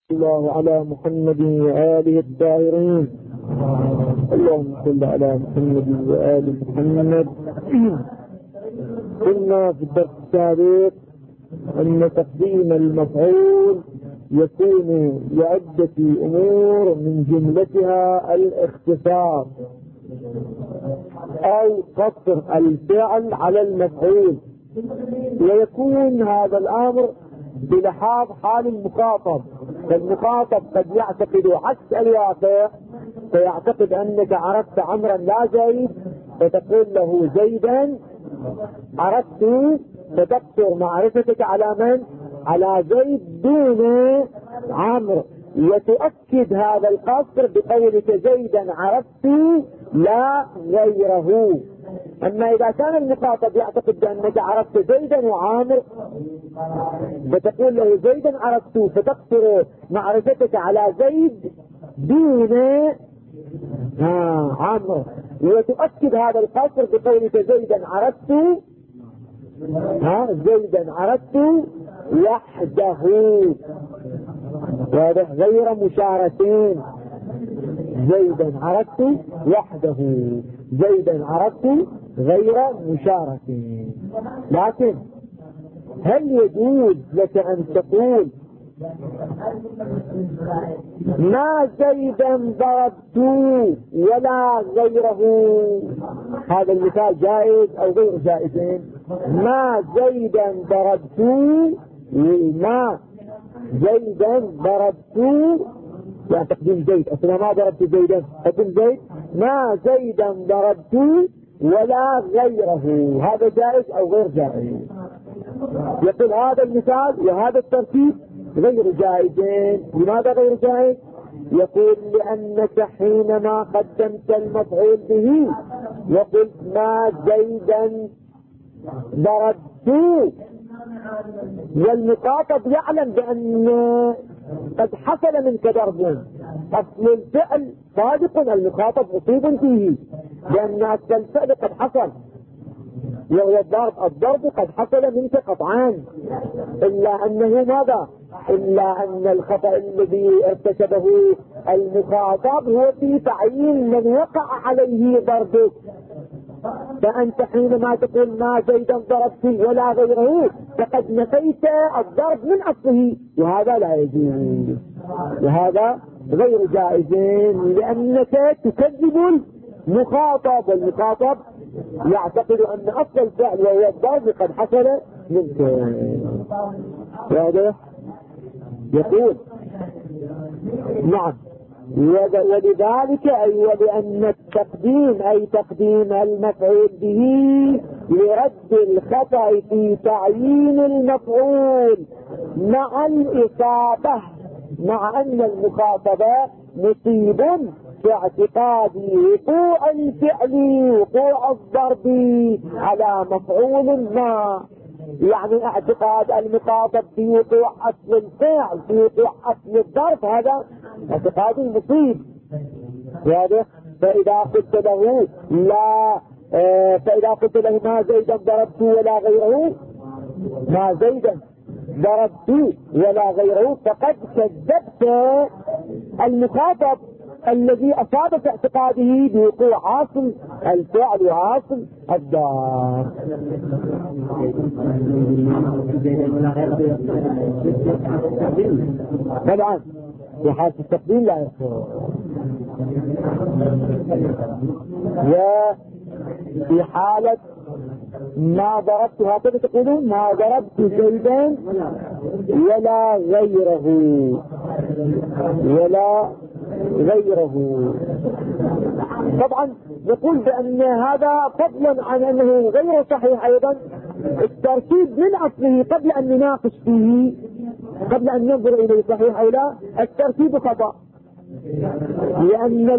الله على محمد وآله الطاهرين. اللهم صل على محمد وآل محمد. قلنا في الدرس السابق أن تقديم المفعول يكون لعدة أمور من جملتها الاختصار أو قصر الفعل على المفعول، ويكون هذا الأمر بلحاظ حال المخاطب. فالمخاطب قد يعتقد عكس الواقع، فيعتقد أنك عرفت عمرا لا زيد فتقول له زيدا عرفت، فتقصر معرفتك على من؟ على زيد دون عمرو، وتؤكد هذا القصر بقولك زيدا عرفت لا غيره. أما إذا كان المخاطب يعتقد بأنك عرفت زيدا وعامر فتقول له زيدا عرفت، فتقصر معرفتك على زيد دون عامر، وتؤكد هذا القصر بقولك زيدا عرفت زيدا عرفت وحده، واضح؟ غير مشارتين. زيدا عرفت وحده، زيدا عرفت غير مشاركين. لكن هل يجوز لك أن تقول ما زيدا ضربت ولا غيره؟ هذا المثال جائز أو غير جائزين؟ ما زيدا ضربت، ما زيدا ضربت، يعني تقديم زيد، أصلا ما ضربت زيدا تقديم زيد. ما زيدا ضربت ولا غيره، هذا جائز أو غير جائز؟ يقول هذا المثال وهذا الترتيب غير جائزين. لماذا غير جائز؟ يقول لأنك حينما قدمت المفعول به وقلت ما زيدا ضربت، والمخاطب يعلم بأن قد حصل منك ضرب، أصل الفعل صادق، المخاطب مصيب فيه لأن أصل الفعل قد حصل، وهو الضرب قد حصل منك قطعان، إلا أنه ماذا؟ إلا أن الخطأ الذي ارتكبه المخاطب هو في تعيين من وقع عليه ضربك. فأنت حينما تقول ما زيدا ضربت ولا غيره فقد نفيت الضرب من أصله، وهذا لا يجوز، وهذا غير جائزين، لأنك تكذب المخاطب، والمخاطب يعتقد أن أصل الفعل وهو الضرب قد حصل منك. واضح؟ يقول نعم، ولذلك أي ولأن التقديم أي تقديم المفعول به لرد الخطأ في تعيين المفعول مع الإصابة، مع أن المخاطب مصيب في اعتقاد وقوع الفعل وقوع الضرب على مفعول ما، يعني اعتقاد المخاطب في وقوع أصل الفعل في وقوع أصل الضرب هذا اعتقاد مصيب. واضح؟ فإذا قلت له لا فإذا قلت له ما زيدا ضربت ولا غيره، ما زيدا ضربت ولا غيره، فقد كذبت المخاطب الذي أصاب في اعتقاده بوقوع عاصم الفعل وعاصم الضرب. طبعا في حالة التقديم لا يصير، وفي حالة ما ضربت هكذا تقولون ما ضربت زيدا ولا غيره، ولا غيره. طبعا نقول بأن هذا فضلا عن أنه غير صحيح أيضا الترتيب من أصله قبل أن نناقش فيه، قبل أن ننظر إليه صحيح أو لا، الترتيب خطأ، لأن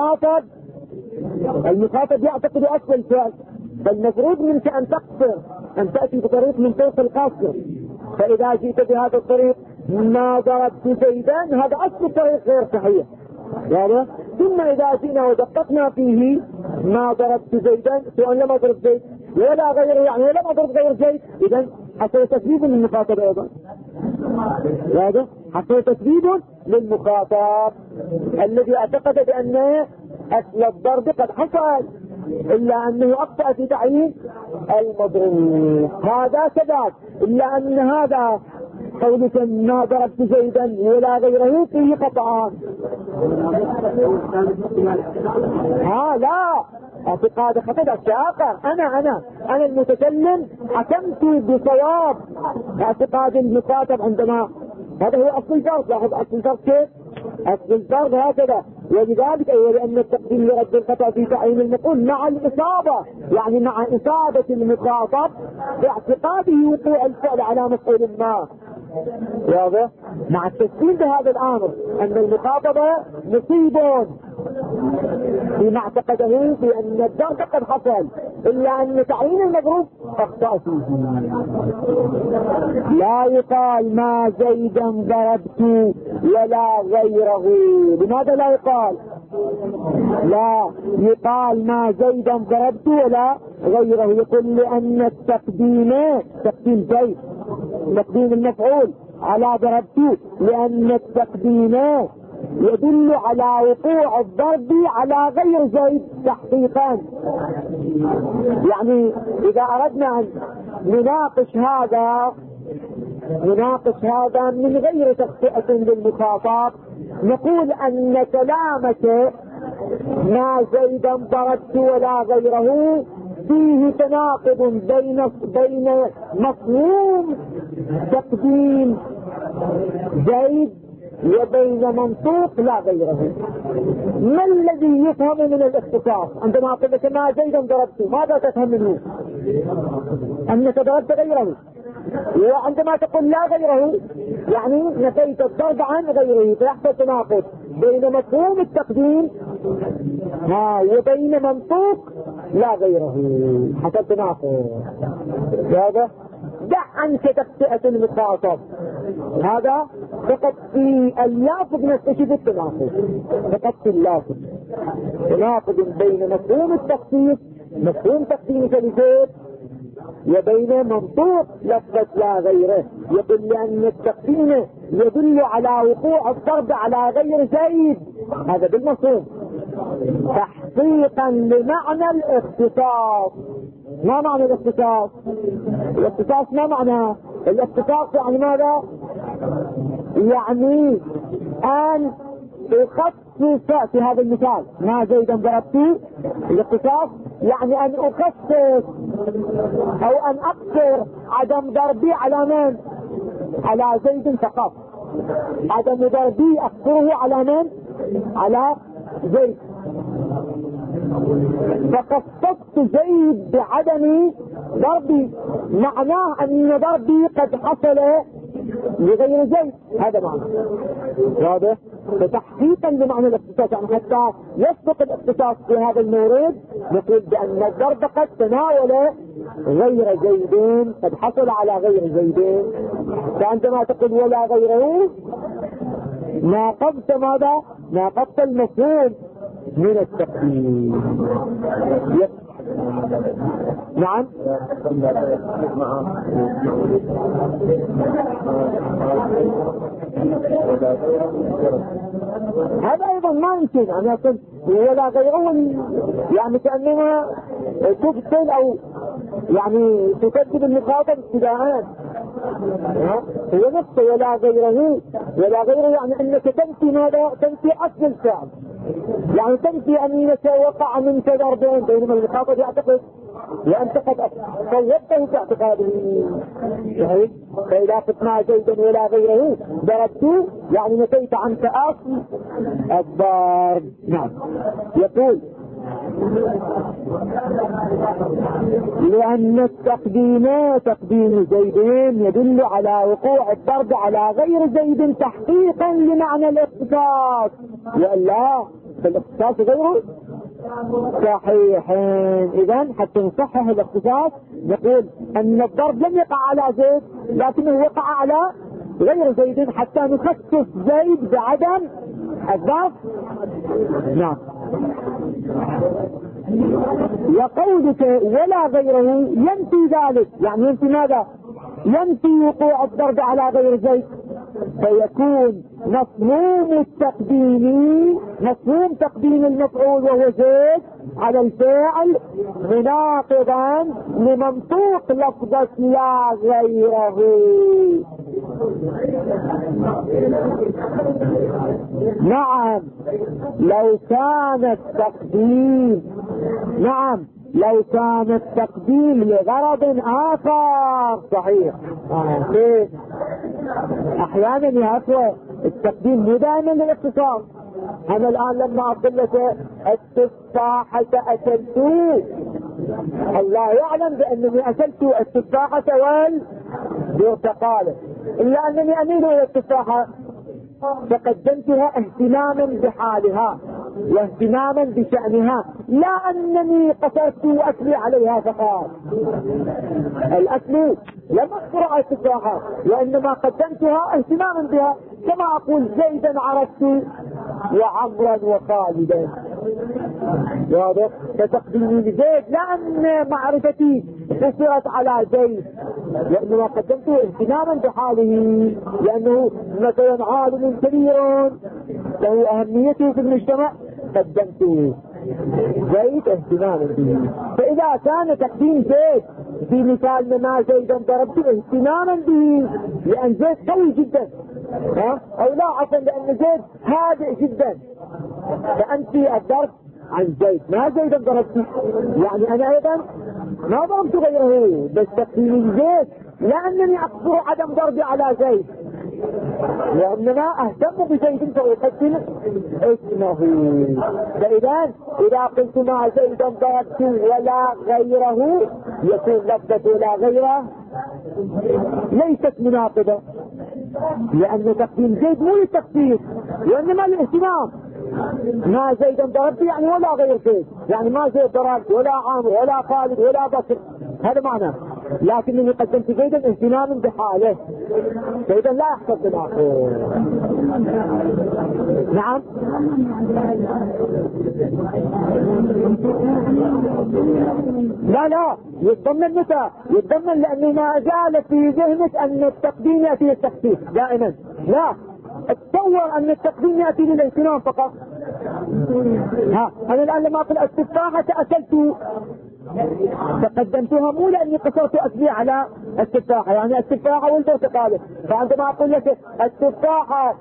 المخاطب يعتقد أصل الفعل، فالمفروض منك أن تقصر، أن تأتي بطريق من طرق القصر. فإذا جئت بهذا الطريق ما ضربت زيدا هذا أصل الطريق غير صحيح. واضح؟ ثم إذا جئنا ودققنا فيه ما ضربت زيدا سواء لم أضرب زيد ولا غيره، يعني لم أضرب غير زيد، إذن حصل تكذيب للمخاطب أيضا. واضح؟ حتى تكذيب للمخاطب الذي اعتقد بأن أصل الضرب قد حصل، إلا أنه أخطأ في تعيين المضروب. هذا كذلك، إلا أن هذا قولك ما ضربت زيدا ولا غيره فيه قطعان. لا، اعتقاد خطأ الشاقة. أنا المتكلم حكمت بصواب اعتقاد المخاطب عندما هذا هو أصل الفرق. لاحظ أصل الفرق كيف؟ أصل الفرق هكذا. ولذلك لأن التقديم لرد الخطأ في تعيين المفعول مع الإصابة، يعني مع إصابة المخاطب باعتقاده وقوع الفعل على مفعول ما، واضح؟ مع التسليم بهذا الأمر أن المخاطبة مصيب فيما اعتقده بأن الضرب قد حصل، إلا أن تعيين المضروب أخطأ فيه. لا يقال ما زيدا ضربت ولا غيره. لماذا لا يقال؟ لا يقال ما زيدا ضربت ولا غيره. يقول لأن التقديم تقديم زيد، تقديم المفعول على ضربت، لأن التقديم يدل على وقوع الضرب على غير زيد تحقيقا. يعني إذا أردنا أن نناقش هذا من غير تخطئة للمخاطب، نقول أن كلامك ما زيدا ضربت ولا غيره فيه تناقض بين مفهوم تقديم زيد وبين منطوق لا غيره. ما الذي يفهم من الاختصاص؟ عندما أقول لك ما زيدا ضربت، ماذا تفهم منه؟ أنك ضربت غيره. وعندما تقول لا غيره يعني نفيت الضرب عن غيره، فيحصل تناقض بين مفهوم التقديم وبين منطوق لا غيره، حصل تناقض. هذا دع عنك تخطئة المخاطب، هذا فقط في اللافظ نستشف التناقض، فقط في اللافظ تناقض بين مفهوم التخصيص، مفهوم تقديمك لزيد، وبين منطوق لفظة لا غيره. يقول لأن التقديم يدل على وقوع الضرب على غير زيد، هذا بالمفهوم تحقيقا لمعنى الاختصاص. ما معنى الاختصاص؟ الاختصاص ما معنى؟ الاختصاص يعني ماذا؟ يعني أن أخصص في هذا المثال ما زيدا ضربت، الاختصاص يعني أن أخصص أو أن أقصر عدم ضربي على من؟ على زيد فقط. عدم ضربي أقصره على من؟ على زيد. فخصصت زيد بعدم ضربي، معناه أن ضربي قد حصل لغير زيد، هذا معنى واضح. فتحقيقا لمعنى الاختصاص، يعني حتى يسبق الاختصاص في هذا المورد نقول بأن الضرب قد تناول غير زيدين، قد حصل على غير زيدين. فعندما تقول ولا غيره ناقضت ماذا؟ ناقضت المفهوم من التقديم. نعم. هذا ايضا ما يمكن ان يكون ولا غيره، يعني كأنما تبطل او يعني تكذب المخاطب ابتداء. هو نفسه ولا غيره، ولا غيره يعني انك تنفي ماذا؟ تنفي اصل الفعل، يعني تنفي انك وقع منك ضرب، بينما المخاطب يعتقد وانت قد صوبته في اعتقاده. صحيح. فاذا قلت ما زيدا ولا غيره ضربت يعني نفيت عنك اصل الضرب. نعم. يقول لأن التقديم تقديم زيدين يدل على وقوع الضرب على غير زيد تحقيقا لمعنى الاختصاص، وإلا فالاختصاص غيره صحيحين. إذن حتى نصحح الاختصاص نقول أن الضرب لم يقع على زيد لكنه وقع على غير زيد حتى نخصص زيد بعدم الضرب. نعم. وقولك ولا غيره ينفي ذلك، يعني ينفي ماذا؟ ينفي وقوع الضرب على غير زيد. فيكون مفهوم تقديم المفعول وهو زيد على الفاعل مناقضا لمنطوق لفظة لا غيره. نعم لو كان التقديم لغرض آخر صحيح. أحيانا يهفوه التقديم مو دائما للاختصار. أنا الآن لما أقول لك التفاحة أكلت، الله يعلم بأنني أكلت التفاحة والبرتقالة، إلا أنني أميل إلى التفاحة فقدمتها اهتماما بحالها واهتماما بشأنها، لا أنني قصرت وأكلي عليها فقط. الأكل لم أقصر على التفاحة وإنما قدمتها اهتماما بها، كما أقول زيدا عرفت وعمرا وخالدا. واضح؟ فتقديمي لزيد لأن معرفتي قصرت على زيد وإنما قدمته اهتماما بحاله، لأنه مثلا عالم كبير له أهميته في المجتمع قدمته زيد اهتماما به. فإذا كان تقديم زيد في مثال ما زيدا ضربته اهتماما به لأن زيد قوي جدا، أو لا عفوا لأن زيد هادئ جدا، فأنت الضرب عن زيد ما زيدا ضربته، يعني أنا أيضا ما ضربت غيره، بس تقديم زيد لأنني أقصر عدم ضربي على زيد وإنما أهتم بزيد فأقدم اسمه. إذا قلت ما زيدا ضربت ولا غيره يكون لفظة ولا غيره ليست مناقضة، لأن تقديم زيد مو للتخصيص وإنما للاهتمام. ما زيدا ضربت يعني ولا غير زيد، يعني ما زيد ضربت ولا عامر ولا خالد ولا بكر، هذا معناه، لكنني قدمت زيدا اهتماما بحاله، فإذا لا يحصل تناقض. نعم لا يتضمن متى؟ يتضمن لأنه ما زال في ذهنك أن التقديم يأتي للتخصيص دائما، لا اتصور أن التقديم يأتي للاهتمام فقط. أنا الآن لما أقول التفاحة أكلت فقدمتها مو لأني قصرت أكلي على التفاحة، يعني التفاحة والبرتقالة، فعندما أقول لك التفاحة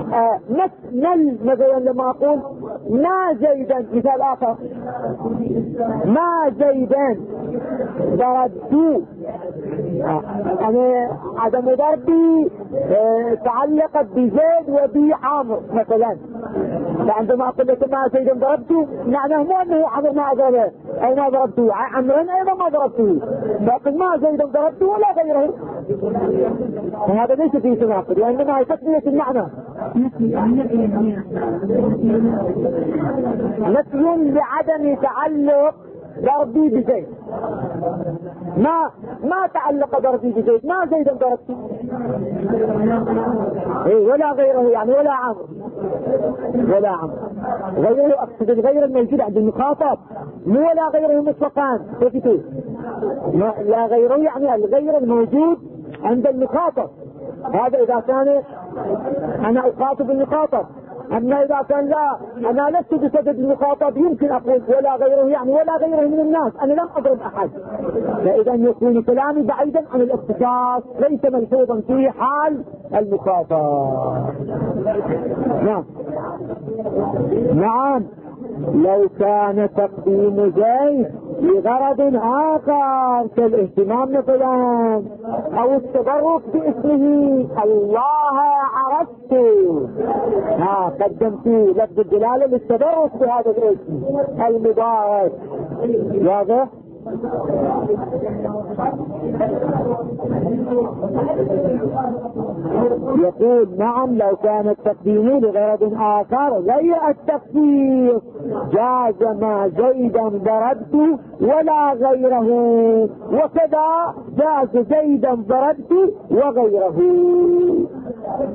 مثلا لما أقول ما زيدا، مثال آخر ما زيدا ضربت، أنا عدم ضربي تعلقت بزيد وبعمر مثلا، فعندما أقول لك ما زيدا ضربت معناه مو أنه عمر ما ضربه أو ما ضربته، عمرا أيضا ما ضربته، لكن ما زيدا ضربته ولا غيره، وهذا ليس فيه تناقض وإنما تسمية المعنى. نفي لعدم تعلق ضربي بزيد، ما تعلق ضربي بزيد، ما زيدا ضربته ولا غيره، يعني ولا عمر غيره، اقصد الغير الموجود عند المخاطب، مو ولا غيره مطلقا، لا غيره يعني الغير الموجود عند المخاطب، هذا اذا كان انا اخاطب المخاطب. اما اذا كان لا انا لست بصدد المخاطب يمكن اقول ولا غيره، يعني ولا غيره من الناس، انا لم اضرب احد، فاذا يكون كلامي بعيدا عن الاختصاص ليس ملحوظا في حال المخاطب. نعم لو كان تقديم زيد لغرض آخر كالاهتمام مثلا أو التبرك باسمه، الله عرفت، قدمت لفظ الدلالة للتبرك بهذا الاسم المبارك. واضح؟ يقول نعم لو كان التقديم لغرض آخر غير التخصيص جاز ما زيدا ضربت ولا غيره، وكذا جاز زيدا ضربت وغيره،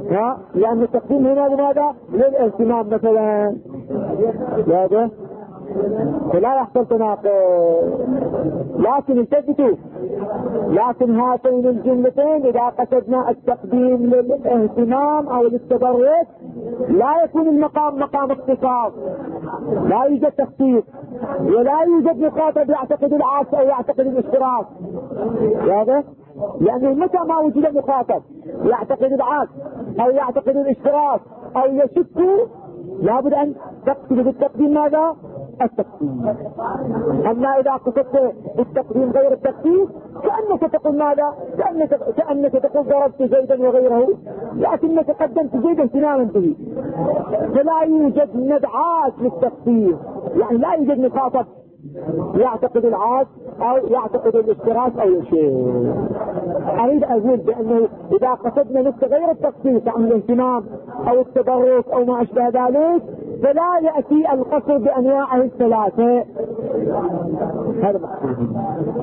لأن التقديم هنا لماذا؟ للاهتمام مثلا. واضح؟ فلا يحصل تناقض. لكن التفتوا، لكن هاتين الجملتين إذا قصدنا التقديم للاهتمام أو للتبرك لا يكون المقام مقام اختصاص، لا يوجد تخصيص، ولا يوجد مخاطب يعتقد العكس أو يعتقد الاشتراك. واضح؟ لأنه متى ما وجد مخاطب يعتقد العكس أو يعتقد الاشتراك أو يشك لابد أن تقصد بالتقديم ماذا؟ التقديم. أما إذا قصدت بالتقديم غير التقديم كأنك تقول ماذا؟ كأنك تقول ضربت زيدا وغيره لكنك قدمت زيدا اهتماما به، فلا يوجد ندعات للتقديم، يعني لا يوجد مخاطب يعتقد العاد أو يعتقد الاشتراك أو شيء. أريد أقول بأنه إذا قصدنا نفس غير التخصيص عن الاهتمام أو التبرك أو ما أشبه ذلك فلا يأتي القصر بأنواعه الثلاثة. هذا مقصود.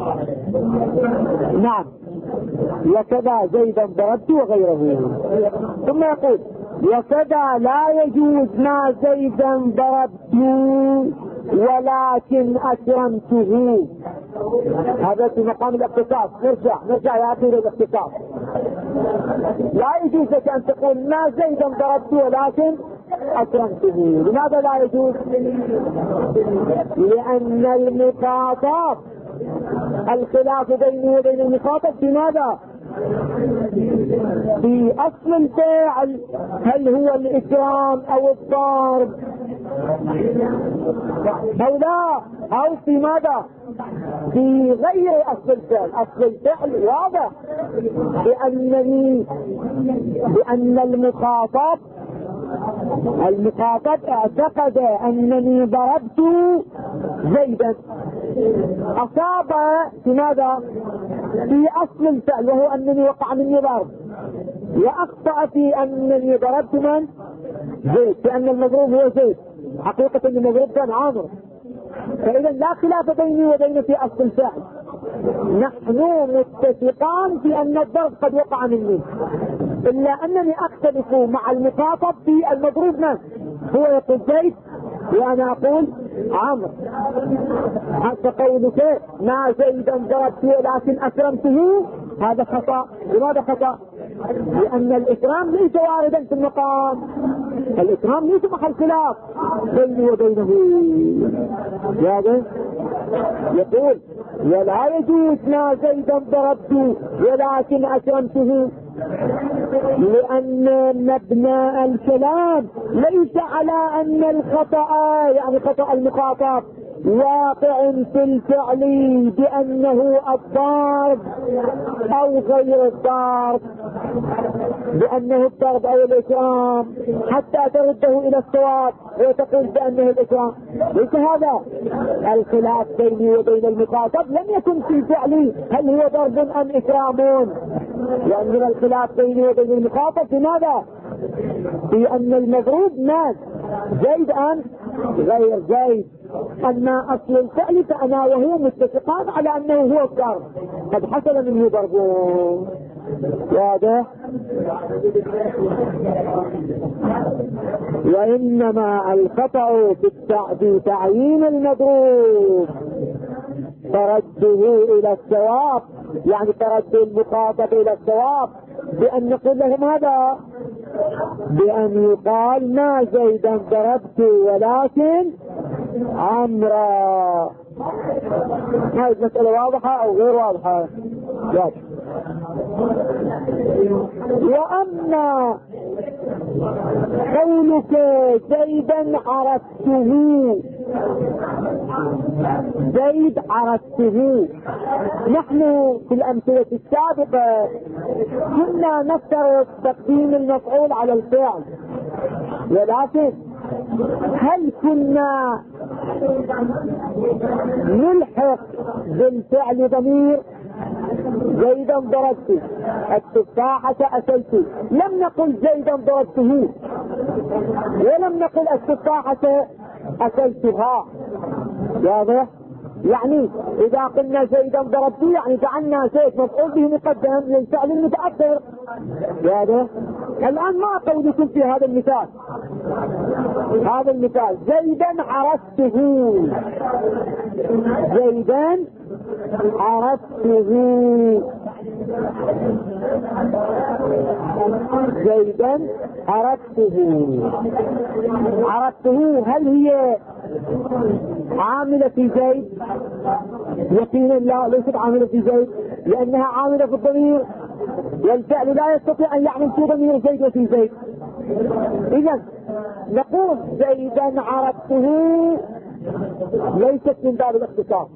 نعم. وكذا زيدا ضربت وغيره. ثم يقول وكذا لا يجوز ما زيدا ضربت ولكن أكرمته. هذا في مقام الاختصاص. نرجع يا أخي للاختصاص. لا يجوز لك أن تقول ما زيدا ضربت ولكن أكرمته. لماذا لا يجوز؟ لأن المخاطب الخلاف بينه وبين المخاطب في ماذا؟ في أصل الفعل، هل هو الإكرام أو الضرب أو لا، أو في ماذا؟ في غير أصل الفعل. أصل الفعل واضح بأن المخاطب اعتقد أنني ضربت زيدا، أصاب في ماذا؟ في أصل الفعل وهو أنني وقع مني ضرب، وأخطأ في أنني ضربت من؟ زيد، لأن المضروب هو زيد، حقيقة المضروب كان عامر. فإذا لا خلاف بيني وبين في أصل الفعل، نحن متفقان في أن الضرب قد وقع مني، إلا أنني أختلف مع المخاطب في المضروب من؟ هو يقول زيد وأنا أقول عمرو. حتى قولك ما زيدا ضربت ولكن أكرمته هذا خطأ. لماذا خطأ؟ لأن الإكرام ليس واردا في المقام، الإكرام ليس محل خلاف بيني وبينه. يقول ولا يجوز ما زيدا ضربت ولكن أكرمته، لأن مبنى الكلام ليس على أن الخطأ يعني خطأ المخاطب واقع في الفعل بأنه الضرب أو غير الضرب، بأنه الضرب أو الإكرام حتى ترده إلى الصواب وتقول بأنه الإكرام. ليس هذا الخلاف بيني وبين المخاطب، لم يكن في فعلي هل هو ضرب أم إكرام، لأن الخلاف بيني وبين المخاطب في ماذا؟ في أن المضروب مات زيد أم غير زيد. أما أصل الفعل فأنا وهو متفقان على أنه هو الضرب، قد حصل منه ضربون. واضح؟ وإنما الخطأ في تعيين المضروب ترده إلى الصواب، يعني ترد المخاطب إلى الصواب بأن نقول له ماذا؟ بأن يقال ما زيدا ضربت ولكن عمرا. هذه مسألة واضحة أو غير واضحة؟ واضح. وأما قولك زيدا عرفته، زيد عرفته، نحن في الأمثلة السابقة كنا نفترض تقديم المفعول على الفعل، ولكن هل كنا نلحق بالفعل ضمير؟ زيدا ضربت التفاحة أكلت، لم نقل زيدا ضربته ولم نقل التفاحة أكلتها. واضح؟ يعني إذا قلنا زيدا ضربته يعني جعلنا زيد مفعول به مقدم للفعل المتأخر. واضح؟ الآن ما قولكم في هذا المثال. هذا المثال زيدا عرفته، زيدا عرفته، زيدا عرفته. عرفته هل هي عاملة في زيد؟ يقينا لا، ليست عاملة في زيد، لأنها عاملة في الضمير، والفعل لا يستطيع أن يعمل في ضمير زيد وفي زيد. إذن نقول زيدا عرفته ليست من باب الاختصاص،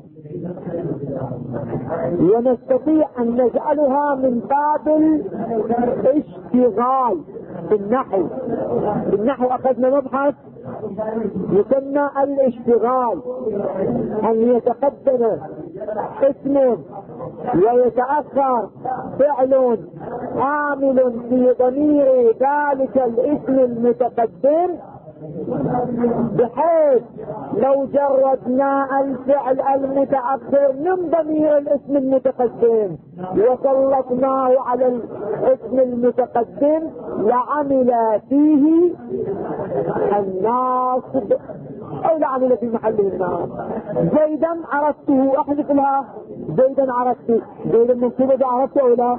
ونستطيع أن نجعلها من باب الاشتغال. في النحو، في النحو أخذنا مبحث يسمى الاشتغال، أن يتقدم اسم ويتأخر فعل عامل في ضمير ذلك الاسم المتقدم، بحيث لو جردنا الفعل المتأخر من ضمير الاسم المتقدم وسلطناه على الاسم المتقدم لعمل فيه الناصب او لعمل في محله الناصب. زيدا عرفته، احذف لها زيدا عرفته، زيدا منصوبة عرفته او لا؟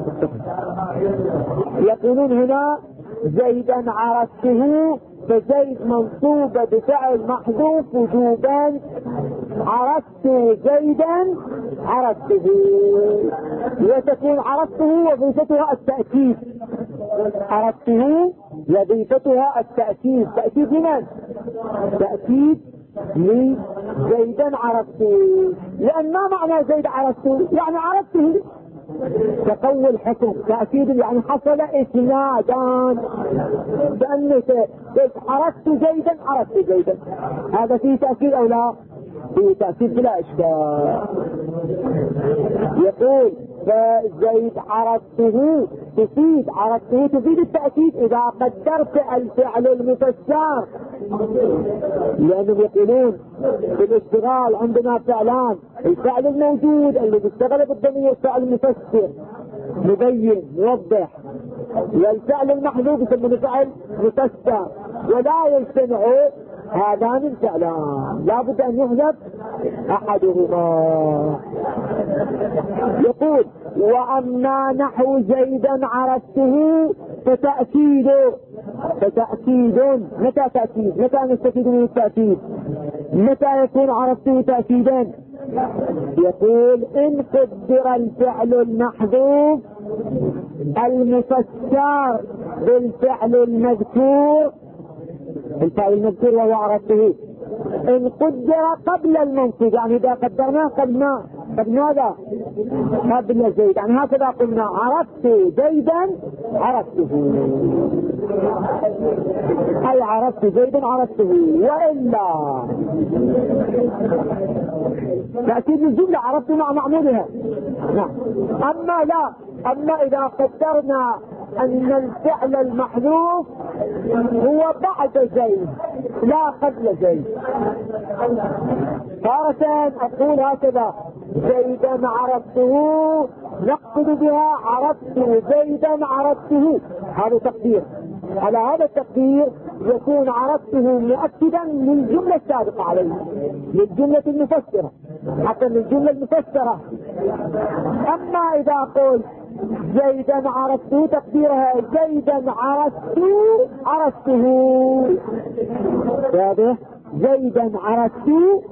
يقولون هنا زيدا عرفته، فزيد منصوبة بفعل محذوف وجوبا، عرفت زيدا عرفته، وتكون عرفته وظيفتها التأكيد. عرفته وظيفتها التأكيد. تأكيد لمن؟ تأكيد لزيدا عرفته، لأن ما معنى زيد عرفته؟ يعني عرفته تقوي الحكم. تأكيد يعني حصل اسنادان، بأنك عرفت زيدا عرفت زيدا، هذا فيه تأكيد او لا؟ فيه تأكيد بلا اشكال. يقول فزيد عرفته تفيد، عرفته تفيد التأكيد إذا قدرت الفعل المفسر، لأنهم يقولون في الاشتغال عندنا فعلان، الفعل الموجود اللي بيشتغل بالضمير فعل مفسر مبين موضح، والفعل المحذوف يسمونه فعل مفسر، ولا يجتمع هذان الفعلان، لا بد أن يحذف أحدهما. يقول وأما نحو زيدا عرفته فتأكيد. فتأكيد متى تأكيد؟ متى نستفيد من التأكيد؟ متى يكون عرفته تأكيدا؟ يقول إن قدر الفعل المحذوف المفسر بالفعل المذكور، الفعل المذكور وهو عرفته، إن قدر قبل المنصوب، يعني إذا قدرناه قبل ماذا؟ قبل زيد، يعني هكذا قلنا عرفت زيدا عرفته، أي عرفت زيدا عرفته، وإلا تأكيد الجملة عرفت مع معمولها. نعم. أما لا، أما إذا قدرنا أن الفعل المحذوف هو بعد زيد لا قبل زيد، تارة أقول هكذا زيدا عرفته نقصد بها عرفت زيدا عرفته، هذا تقدير. على هذا التقدير يكون عرفته مؤكدا للجملة السابقة عليه، للجملة المفسرة، حتى للجملة المفسرة. أما إذا قلت زيدا عرفته تقديرها زيدا عرفته، واضح؟ زيدا عرفته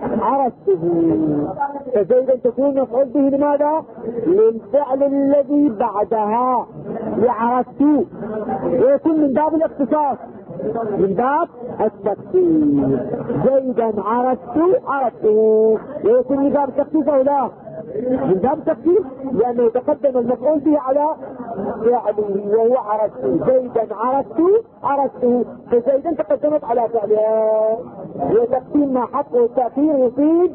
فزيدا تكون مفعول به لماذا؟ للفعل الذي بعدها لعرفته، ويكون من باب الاختصاص، من باب التخصيص. زيدا عرفته ويكون من باب التخصيص او لا؟ من باب التخصيص، لانه يتقدم المفعول به على فعله وهو عرفته. زيدا عرفته فزيدا تقدمت على فعلها، وتقديم ما حقه التأخير يفيد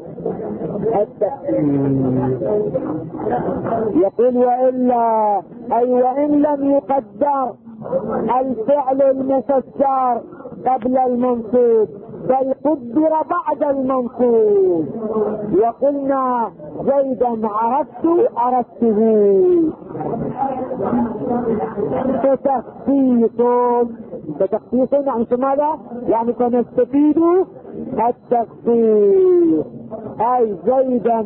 التقديم. يقول وإلا أي وإن لم يقدر الفعل المفسر قبل المنصوب بل قدر بعد المنصوب، وقلنا زيدا عرفته فتخصيص يعني ماذا؟ يعني فنستفيد التخصيص، أي زيدا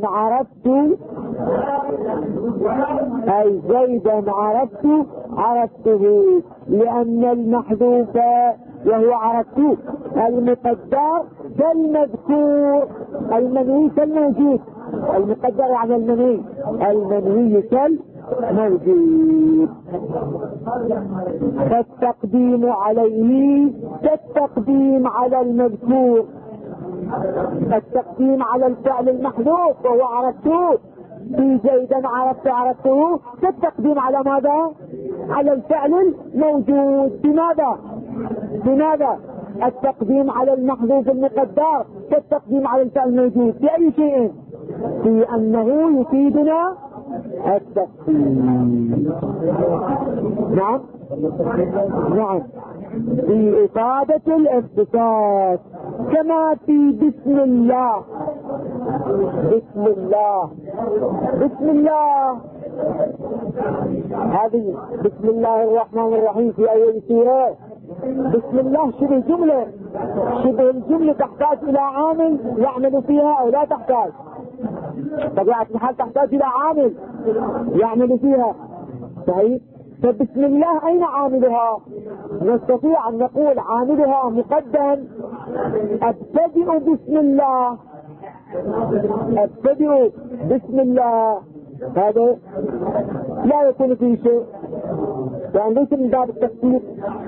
عرفته، لأن المحذوف وهو عرفته المقدر كالمذكور، المنوي كالموجود، المقدر يعني المنوي كالموجود. فالتقديم عليه كالتقديم على المذكور، التقديم على الفعل المحذوف وهو عرفته في زيدا عرفته كالتقديم على ماذا؟ على الفعل الموجود. بماذا؟ التقديم على المحذوف المقدر كالتقديم على الفعل الموجود في أي شيء؟ في أنه يفيدنا التخصيص. نعم في إفادة الاختصاص، كما في بسم الله. هذه بسم الله الرحمن الرحيم في أول سورة. بسم الله شبه الجملة تحتاج إلى عامل يعمل فيها أو لا تحتاج؟ طبيعة الحال تحتاج إلى عامل يعمل فيها، صحيح؟ فبسم الله أين عاملها؟ نستطيع أن نقول عاملها مقدم. أبتدئ بسم الله، هذا لا يكون فيه شيء، يعني ليس من باب التخصيص.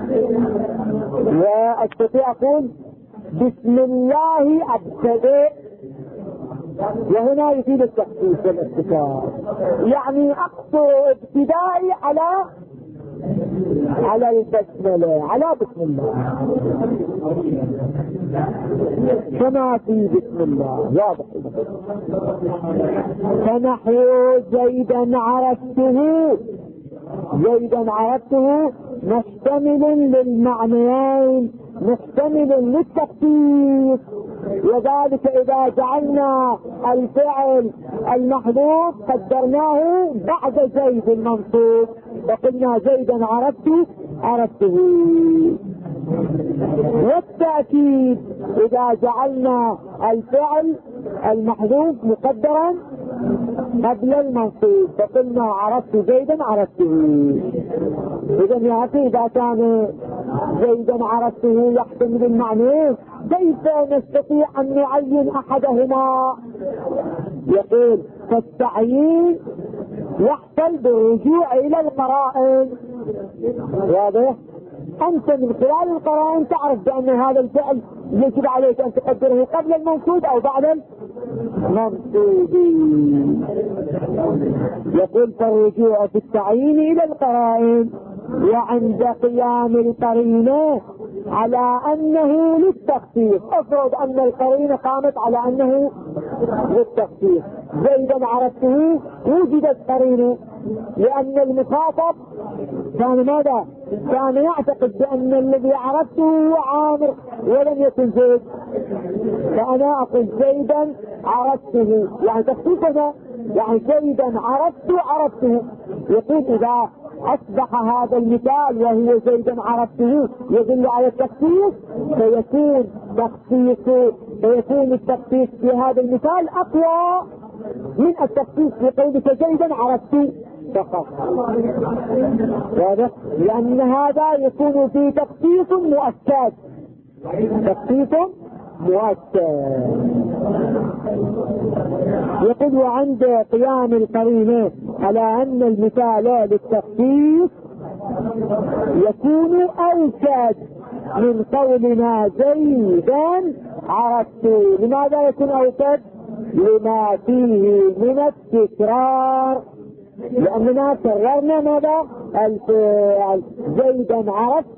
واستطيع اقول بسم الله ابتدئ، وهنا يفيد التخصيص والاختصاص، يعني اقصر ابتدائي على البسملة، على بسم الله، كما في بسم الله. واضح. فنحو زيدا عرفته مشتمل للمعنيين، مشتمل للتخصيص، وذلك إذا جعلنا الفعل المحذوف قدرناه بعد زيد المنصوب، وقلنا زيدا عرفته. والتأكيد إذا جعلنا الفعل المحذوف مقدرا قبل المنصوب، فقلنا عرفت زيدا عرفته. إذن يا أخي إذا كان زيدا عرفته يحتمل المعنى، كيف نستطيع أن نعين أحدهما؟ يقول فالتعيين يحصل بالرجوع إلى القرائن. واضح؟ أنت من خلال القرائن تعرف بأن هذا الفعل يجب عليك أن تقدره قبل المنصوب أو بعد المنصوب. يقول فالرجوع في التعيين إلى القرائن، وعند قيام القرينة على أنه للتخصيص. أفرض أن القرينة قامت على أنه للتخصيص، زيدا عرفته وجدت قرينة، لأن المخاطب كان ماذا؟ كان يعتقد بأن الذي عرفته هو عامر ولم يكن زيد، فأنا أقول زيدا عرفته، يعني تخصيصنا، يعني زيدا عرفته. يقول إذا أصبح هذا المثال وهو زيدا عرفته يدل على التخصيص، فيكون التخصيص في هذا المثال أقوى من التخصيص في قولك زيدا عرفته فقط. لأن هذا يكون فيه تخصيص مؤكد. يقول وعند قيام القرينة على أن المثال للتخصيص يكون أوكد من قولنا زيدا عرفته. لماذا يكون أوكد؟ لما فيه من التكرار، لأننا كررنا ماذا؟ الفعل زيدا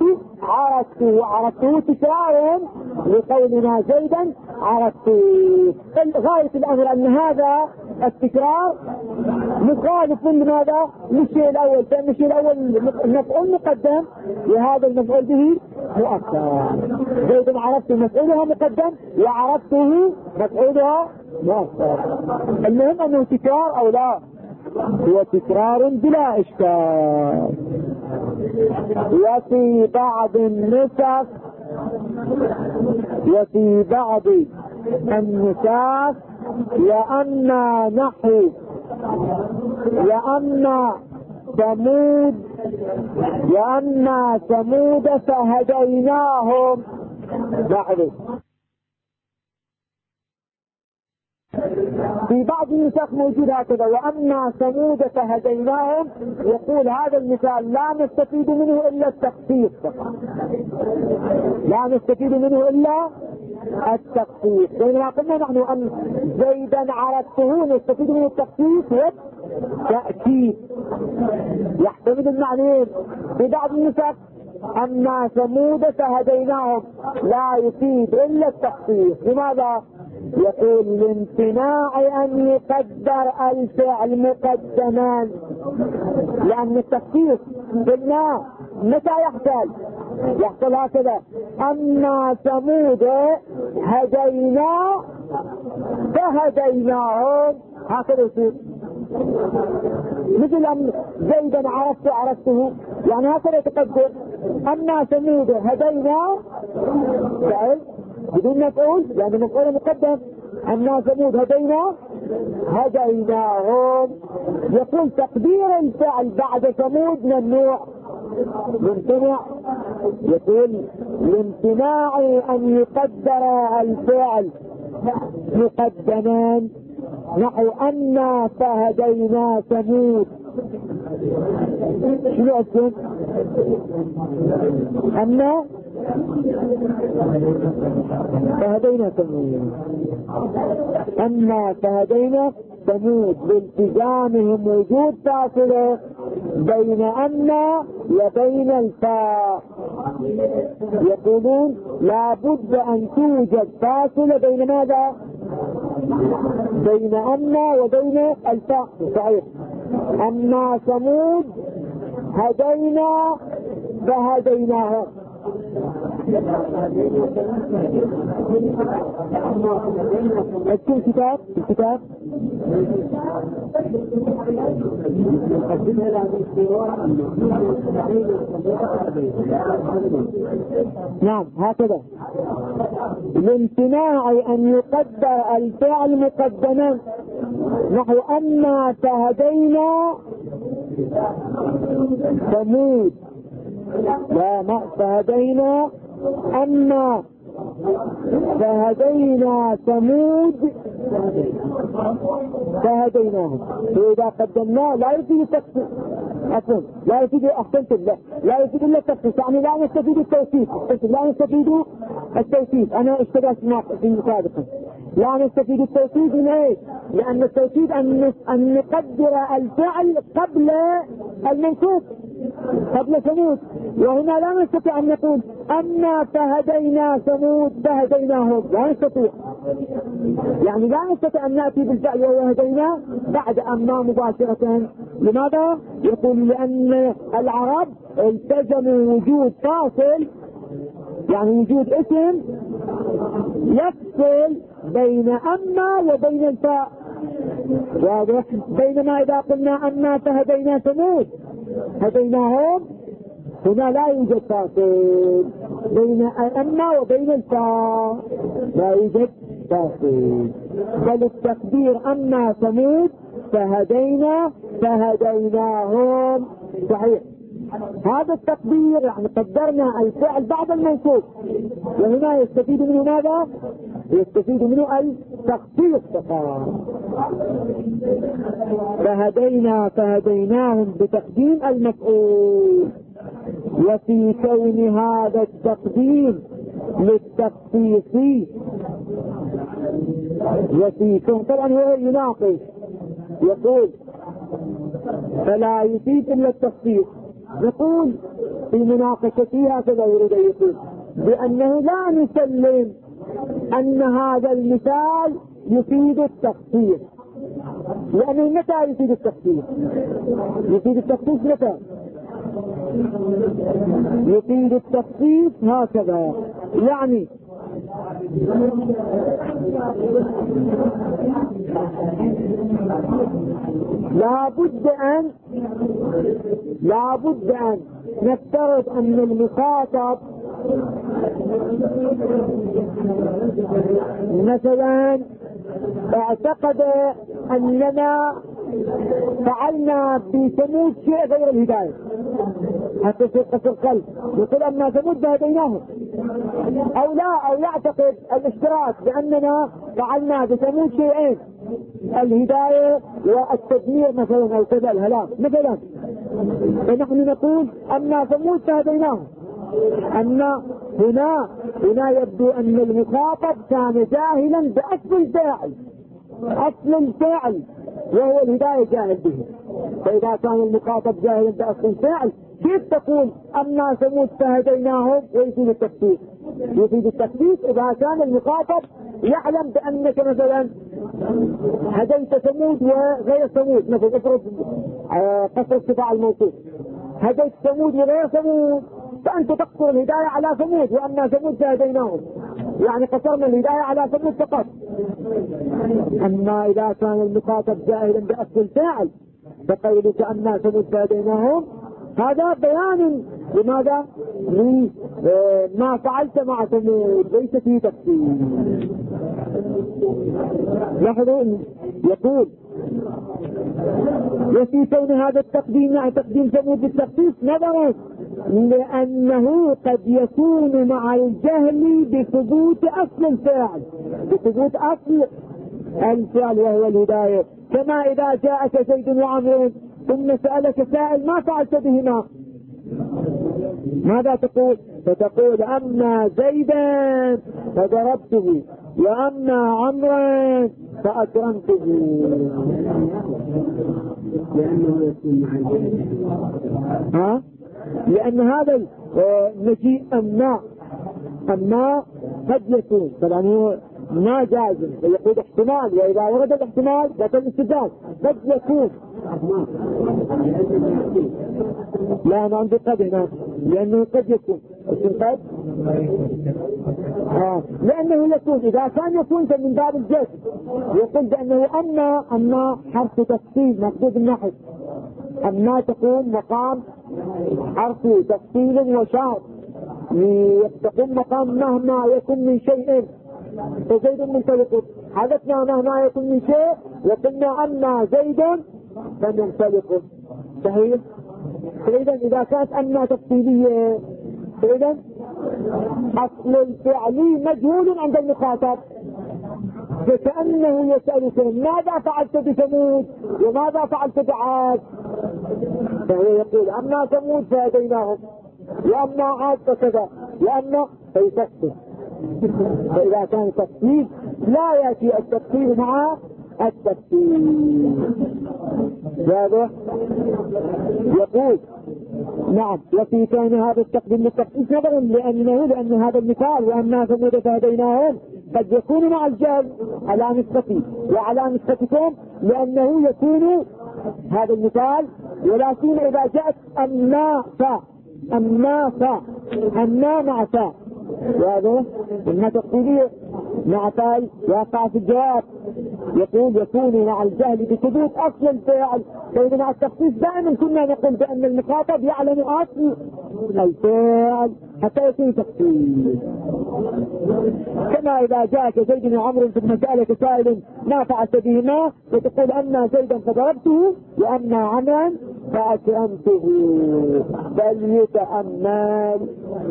عرفته تكرارا لقولنا زيدا عرفته. غاية الأمر أن هذا التكرار مخالف لماذا؟ للشيء الأول، فإن الشيء الأول مفعول مقدم، وهذا المفعول به مؤخر. زيد عرفت مفعولها مقدم وعرفته مفعولها مؤخر. المهم انه تكرار او لا، هو تكرار بلا اشكال. وفي بعض النسخ وأما ثمود فهديناهم. لاحظوا في بعض النسخ موجود هكذا وأما ثمود فهديناهم. يقول هذا المثال لا نستفيد منه إلا التخصيص فقط، لا نستفيد منه إلا التخصيص. بينما قلنا نحن أن زيدا عرفته نستفيد منه التخصيص والتأكيد، يحتمل المعنيين. في بعض النسخ أما ثمود فهديناهم لا يفيد إلا التخصيص. لماذا؟ يقول لامتناع أن يقدر الفعل مقدما، لأن التخصيص قلنا متى يحصل هكذا: أما ثمود هدينا فهديناهم، هكذا يصير. مثل أن زيدا عرفته، يعني هكذا يتقدر: أما ثمود هدينا فعل بدون مفعول، يعني مفعول مقدم. أما ثمود هديناهم. يقول تقدير الفعل بعد ثمود ممنوع، ممتنع. يقول لامتناع أن يقدر الفعل مقدما، نحو أنا فهدينا ثمود. شنو أسم؟ أنا فهدينا ثمود، أما فهدينا ثمود لالتزامهم وجود فاصلة بين أنا وبين الفاء. يقولون لا بد أن توجد فاصلة بين ماذا؟ بين أنا وبين الفاء. صحيح. أما ثمود هدينا فهديناهم. الكتاب نعم هكذا، لامتناع أن يقدر الفعل مقدما، نحو أما فهدينا ثمود، لا ما فهدينا أما فهدينا ثمود فهديناهم. فإذا قدمناه لا يفيد التخصيص، لا يفيد لا يفيد إلا التخصيص، يعني لا نستفيد التوكيد. لا نستفيد التوكيد، أنا اشتغلت في سابقا. لا نستفيد التوكيد من ايش؟ لأن التوكيد أن نقدر الفعل قبل المنصوب، قبل ثمود. وهنا لا نستطيع أن نقول أما فهدينا ثمود فهديناهم، لا نستطيع. يعني لا نستطيع أن نأتي بالفعل وهو هدينا بعد أما مباشرة. لماذا؟ يقول لأن العرب التزموا وجود فاصل، يعني وجود اسم يفصل بين أما وبين الفاء. واضح؟ بينما إذا قلنا أما فهدينا ثمود هديناهم، هنا لا يوجد فاصل بين أما وبين الفاء، لا يوجد فاصل، بل التقدير أما ثمود فهدينا فهديناهم. صحيح. هذا التقدير يعني قدرنا الفعل بعد المنصوب، وهنا يستفيد منه ماذا؟ يستفيد منه التخصيص فقط. فهديناهم بتقديم المفعول. وفي كون هذا التقديم للتخصيص، وفي كون طبعا هو يناقش، يقول فلا يفيد إلا التخصيص. نقول في مناقشتها كذا يريد أن يقول بأنه لا نسلم أن هذا المثال يفيد التخصيص، لأنه متى يفيد التخصيص؟ يفيد التخصيص متى؟ يفيد التخصيص هكذا، يعني لا بد أن نفترض أن المخاطب مثلا اعتقد أننا فعلنا بثمود شيء غير الهداية حتى يصير قسر قلب، يقول أما ثمود هديناهم، أو يعتقد الاشتراك بأننا فعلنا بثمود شيئين، الهداية والتدمير مثلا أو كذا الهلاك مثلا، فنحن نقول أما ثمود فهديناهم. أما هنا يبدو أن المخاطب كان جاهلا بأصل الفاعل، أصل الفاعل وهو الهداية جاهل به. فإذا كان المخاطب جاهلا بأصل الفاعل كيف تقول أما ثمود فهديناهم ويفيد التخصيص؟ يفيد التخصيص إذا كان المخاطب يعلم بأنك مثلا هديت ثمود وغير ثمود، مثلا افرض قصر الصفاء الموصوف، هديت ثمود وغير ثمود، فأنت تقصر الهداية على ثمود، وأما ثمود فهديناهم، يعني قصرنا الهداية على ثمود فقط. أما إذا كان المخاطب جاهلا بأصل الفاعل فقولك أما ثمود فهديناهم هذا بيان لماذا؟ ما فعلت مع ثمود، ليس فيه تفسير. لاحظوا يقول وفي كون هذا التقديم مع تقديم ثمود بالتخصيص نظرا لأنه قد يكون مع الجهل بثبوت أصل الفاعل، بثبوت أصل الفعل وهو الهداية، كما إذا جاءك زيد وعمر ثم سألك سائل ما فعلت بهما، ماذا تقول؟ فتقول أما زيدا فضربته وأما عمرا فأكرمته، لأنه يكون مع الجهل. لأن هذا المجيء أما قد يكون طبعا ما جازم ويقول احتمال، وإذا ورد الاحتمال بطل الاستدلال قد يكون. لا أنا عندي قد هنا لأنه قد يكون قد لأنه يكون، إذا كان يكون فمن باب الجزم يقول بأنه أما حرف تفصيل مقصود النحو، أما تكون مقام حرف تفصيل وشرط، تقوم مقام مهما يكون من شيء، فزيد منطلق، حدثنا مهما يكون من شيء وقلنا أما زيد فمنطلق، صحيح؟ فإذا إذا كانت أما تفصيلية فإذا أصل الفعلي مجهول عند المخاطب، فكأنه يسألك ماذا فعلت بثمود وماذا فعلت بعاد، فهو يقول أما ثمود فهديناهم وأما عاد فكذا وأما فيتفصل. فإذا كان تفصيل لا يأتي التفصيل مع التفصيل. واضح؟ يقول نعم وفي كان هذا التقديم للتخصيص نظرا لأن هذا المثال وأما ثمود فهديناهم قد يكون مع الجهل على نسبتي وعلى نسبتكم، لأنه يكون هذا المثال، ولكن إذا جاءت أما مع فا واضح؟ أما تفصيلية مع فاء واقع في الجواب، يقول يكون مع الجهل بثبوت أصل الفعل. فإذا مع التخصيص دائما كنا نقول بأن المخاطب يعلم أصل الفعل حتى يكون تخصيص، كما إذا جاءك زيد وعمر ثم سألك سائل ما فعلت بهما وتقول أما زيدا فضربته وأما عمرا فأكرمته، فليتأمل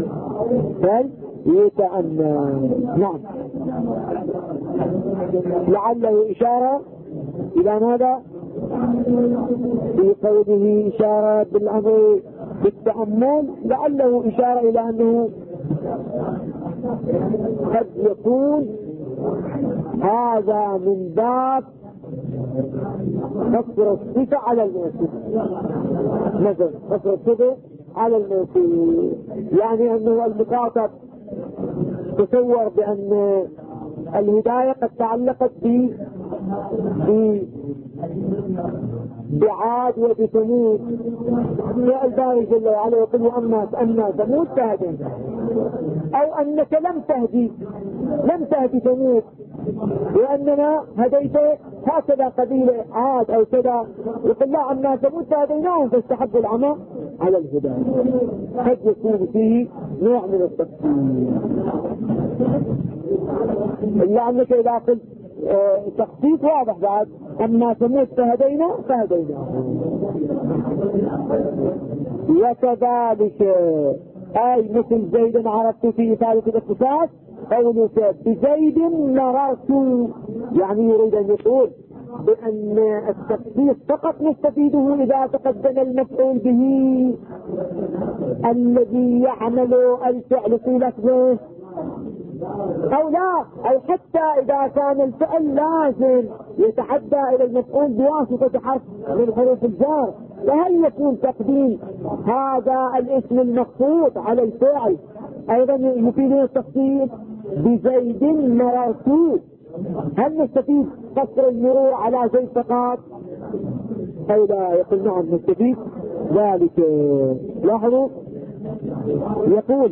نعم. لعله إشارة إلى ماذا؟ في قوله إشارة بالأمر بالتأمل، لعله إشارة إلى أنه قد يكون هذا من باب قصر الصفة على الموصوف، مثلا قصر الصفة على الموصوف، يعني أنه المخاطب تصور بأن الهداية قد تعلقت بعاد وبثمود. الباري جل وعلا يقول أما ثمود فهدينا، أو أنك لم تهدي ثمود وأننا هديت هكذا قبيلة عاد أو كذا. يقول لا، أما ثمود فهديناهم فاستحبوا العمى على الهدى. قد يكون فيه نوع من التفصيل، إلا أنك إذا قلت تخصيص واضح بعد، أما ثمود فهديناهم. وكذلك أي مثل زيد عرفت في إثارة الاختصاص قولك بزيد مررت، يعني يريد أن يقول بأن التخصيص فقط نستفيده إذا تقدم المفعول به الذي يعمل الفعل في لفظه، أو لا، أو حتى إذا كان الفعل لازم يتعدى إلى المفعول بواسطة حرف من حروف الجار، فهل يكون تقديم هذا الاسم المخصوص على الفعل أيضا يفيد التخصيص؟ بزيد مررت، هل نستفيد قصر المرور على زيد فقط أو لا؟ يقول نعم نستفيد ذلك. لاحظوا يقول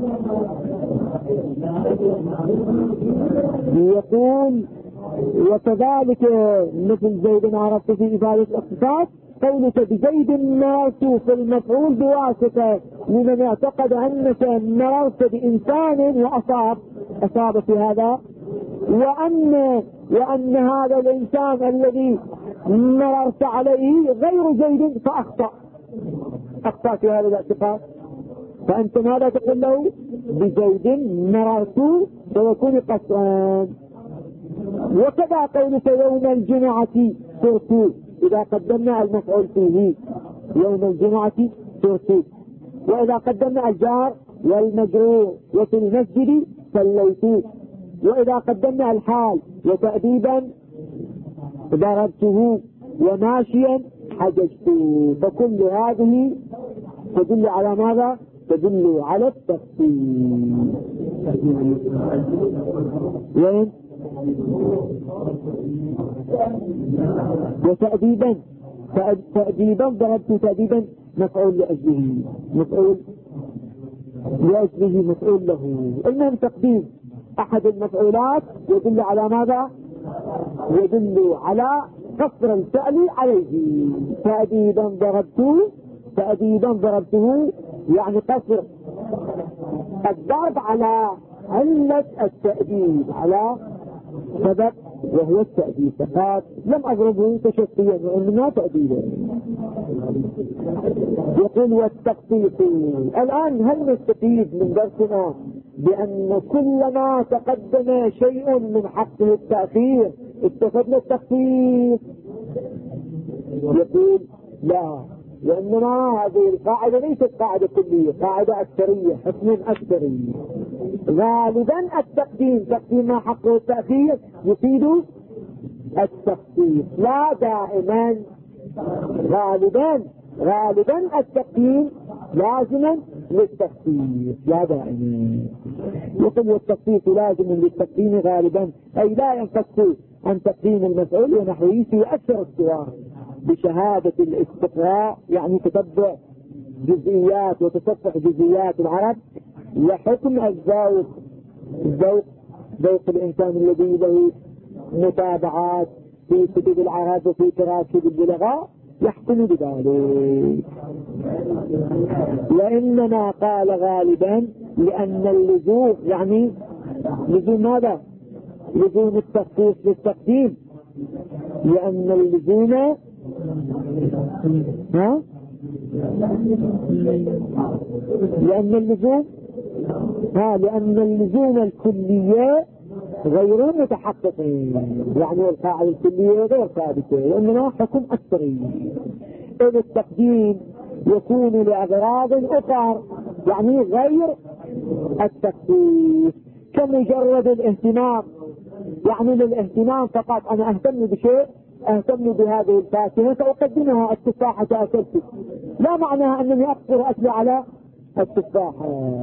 وكذلك مثل زيد عرفت في إفادة الاختصاص قولك بزيد مررت في المفعول بواسطة لمن اعتقد أنك مررت بإنسان وأصاب في هذا، وأن هذا الإنسان الذي مررت عليه غير زيد فأخطأ في هذا الاعتقاد، فأنت ماذا تقول له؟ بزيد مررت فيكون قصرا. وكذا قولك يوم الجمعة صرت، إذا قدمنا المفعول فيه يوم الجمعة صرت، وإذا قدمنا الجار والمجرور وفي المسجد صليت، وإذا قدمنا الحال وتأديبا ضربته وماشيا حججت، فكل هذه تدل على ماذا؟ تدل على التفصيل. وين؟ وتأديبا ضربت تأديبا مفعول لأجله، مفعول له. المهم تقديم أحد المفعولات يدل على ماذا؟ يدل على قصر الفعل عليه. تأديبا ضربته يعني قصر الضرب على علة التأديب، على سبب وهو التأديب فقط، لم أضربه تشفيا وإنما تأديبا. يقول والتخصيص. الآن هل نستفيد من درسنا بأن كلما تقدم شيء من حقه التأخير استفدنا التخصيص؟ يقول لا، لأننا هذه القاعدة ليست قاعدة كلية، قاعدة أكثرية، حكم أكثري. غالبا التقديم ما حقه التأخير يفيد التخصيص، لا دائما. غالبا التقديم لازما للتخصيص لا دائما. يقول والتخصيص لازم للتقديم غالبا، أي لا ينفك عن تقديم المفعول ونحوه في أكثر الصور بشهادة الاستقراء، يعني تتبع جزئيات وتصفح جزئيات العرب، وحكم ذوق الإنسان الذي له متابعات في كتب العرب وفي قراءة كتب البلاغة يحكم بذلك. وإنما قال غالبا لأن اللزوم، يعني لزوم ماذا؟ لزوم التخصيص للتقديم، لأن اللزوم لأن اللزوم الكلية غير متحققين، يعني القاعدة الكلية غير ثابتة، لأننا حكم أكثري. إذ التقديم يكون لأغراض أخرى، يعني غير التخصيص، كمجرد الاهتمام، يعني للاهتمام فقط، أنا أهتم بشيء، أهتم بهذه الفاكهة فأقدمها التفاحة أكلت، لا معنى أنني أقصر أكل على التفاحة.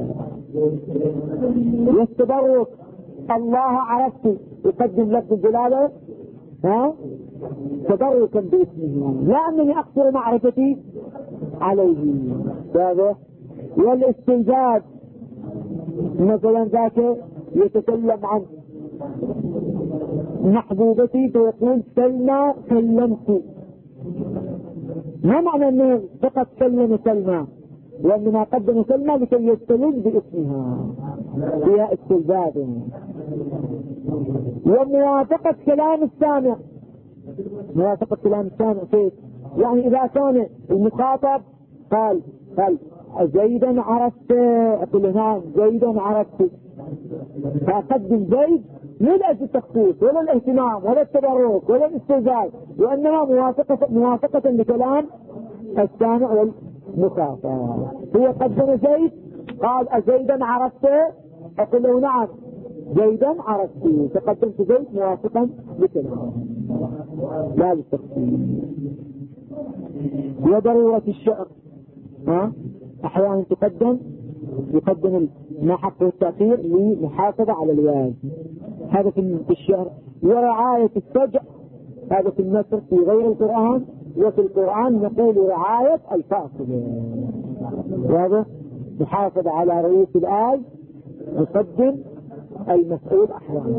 والتبرك الله عرفت يقدم لفظ الجلالة تبركا باسمه، لا أنني أقصر معرفتي عليه. واضح؟ والاستنجاد مثلا ذاك يتكلم عن محبوبتي فيقول سلمى كلمت، ما معنى أنه فقط كلم سلمى، وإنما قدم سلمى لكي يستلم باسمها فيها استلزاد. وموافقة كلام السامع، موافقة كلام السامع كيف؟ يعني إذا كان المخاطب قال زيدا عرفت، أقول نعم زيدا عرفت، فأقدم زيد لا لأجل التخصيص ولا الاهتمام ولا التبرك ولا الاستزاد، وإنما موافقة لكلام السامع والمخاطب. هو قدم زيد قال أزيدا عرفت، أقول له نعم زيدا عرفت، فقدمت زيد موافقا لكلامه لا للتخصيص. وضرورة الشعر أحيانا يقدم ما حقه التأخير للمحافظة على الوزن، هذا في الشعر. ورعاية السجع، هذا في النثر في غير القرآن، وفي القرآن نقول رعاية الفاصلة، هذا محافظة على رؤوس الآي، يقدم المسؤول أحيانا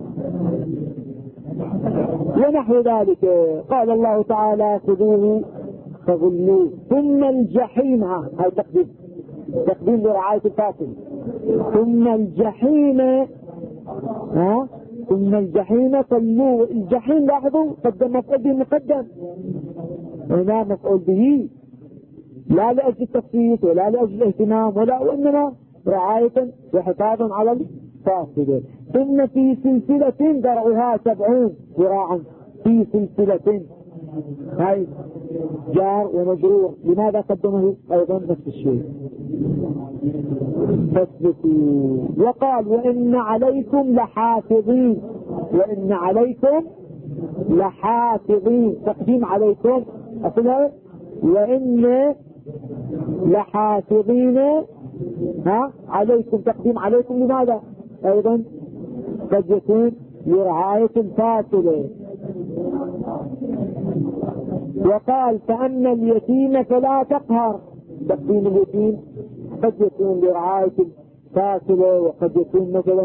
ونحو ذلك. قال الله تعالى خذوه فغلوه ثم الجحيم، هاي تقديم لرعاية الفاصل. ثم الجحيم ثم الجحيم صلوه. الجحيم لاحظوا قدم مفعول به مقدم، هنا مفعول به لا لأجل التخصيص ولا لأجل الاهتمام وإنما رعاية وحفاظا على الفاصل. ثم في سلسلة درعها 70 ذراعا، في سلسلة هاي جار ومجرور، لماذا قدمه أيضا نفس الشيء. وقال وإن عليكم لحافظين، وإن عليكم لحافظين، تقديم عليكم أصلها وإن لحافظين عليكم، تقديم عليكم لماذا أيضا قد يكون لرعاية الفاصلة. وقال فأما اليتيم فلا تقهر، تقديم اليتيم قد يكون لرعاية الفاصلة، وقد يكون مثلا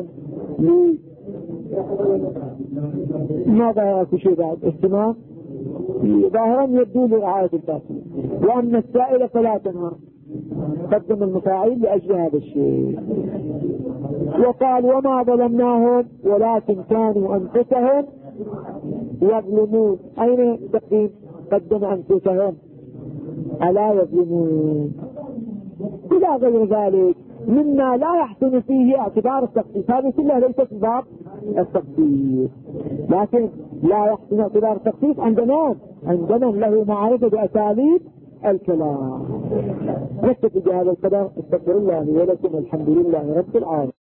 ماذا في شيء بعد اهتمام ظاهرا يبدو لرعاية الفاصلة. وأما السائل فلا تنهر، قدم المفاعيل لأجل هذا الشيء. وقال وما ظلمناهم ولكن كانوا أنفسهم يظلمون، أين تقديم؟ قدم أنفسهم ألا يظلمون. إلى غير ذلك مما لا يحسن فيه اعتبار التخصيص، هذه كلها ليست باب التخصيص، لكن لا يحسن اعتبار التخصيص عندنا له معرفة بأساليب الكلام. نكتفي بهذا القدر، استغفر الله لي ولكم، الحمد لله رب العالمين.